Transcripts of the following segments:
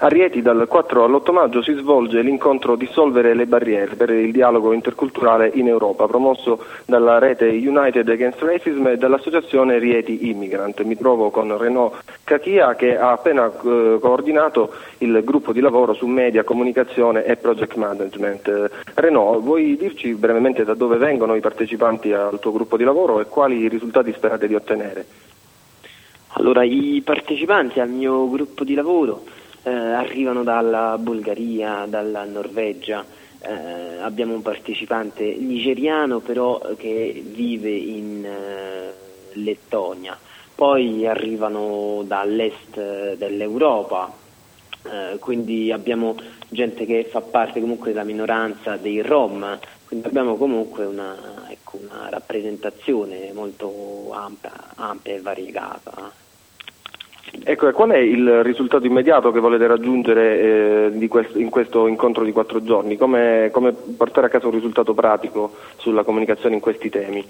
A Rieti dal 4 all'8 maggio si svolge l'incontro Dissolvere le barriere per il dialogo interculturale in Europa, promosso dalla rete United Against Racism e dall'associazione Rieti Immigrant. Mi trovo con Renaud Cachia, che ha appena coordinato il gruppo di lavoro su media, comunicazione e project management. Renaud, vuoi dirci brevemente da dove vengono i partecipanti al tuo gruppo di lavoro e quali risultati sperate di ottenere? Allora, i partecipanti al mio gruppo di lavoro arrivano dalla Bulgaria, dalla Norvegia, abbiamo un partecipante nigeriano però che vive in Lettonia, poi arrivano dall'est dell'Europa, quindi abbiamo gente che fa parte comunque della minoranza dei Rom, quindi abbiamo comunque una rappresentazione molto ampia e variegata. Ecco, e qual è il risultato immediato che volete raggiungere in questo incontro di 4 giorni? Come portare a casa un risultato pratico sulla comunicazione in questi temi?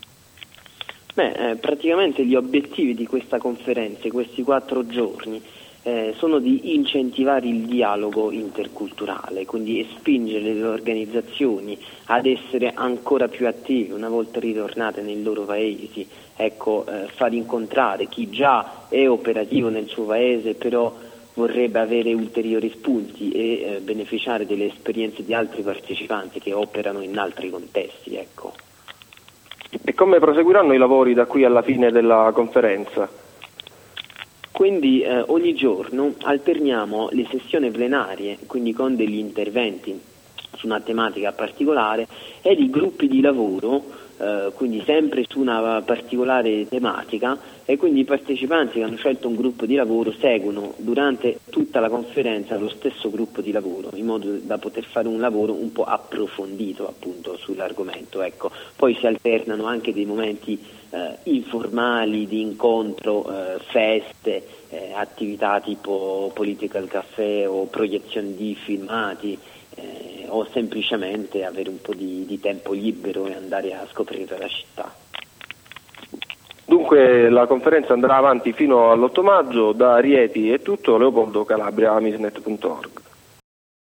Praticamente gli obiettivi di questa conferenza, questi 4 giorni, sono di incentivare il dialogo interculturale, quindi spingere le organizzazioni ad essere ancora più attive una volta ritornate nei loro paesi, far incontrare chi già è operativo nel suo paese però vorrebbe avere ulteriori spunti e beneficiare delle esperienze di altri partecipanti che operano in altri contesti. E come proseguiranno i lavori da qui alla fine della conferenza? Quindi ogni giorno alterniamo le sessioni plenarie, quindi con degli interventi su una tematica particolare, ed i gruppi di lavoro, quindi sempre su una particolare tematica, e quindi i partecipanti che hanno scelto un gruppo di lavoro seguono durante tutta la conferenza lo stesso gruppo di lavoro, in modo da poter fare un lavoro un po' approfondito appunto sull'argomento. Poi si alternano anche dei momenti informali di incontro, feste, attività tipo political caffè o proiezioni di filmati, o semplicemente avere un po' di tempo libero e andare a scoprire la città. Dunque la conferenza andrà avanti fino all'8 maggio, da Rieti è tutto, Leopoldo Calabria, amisnet.org.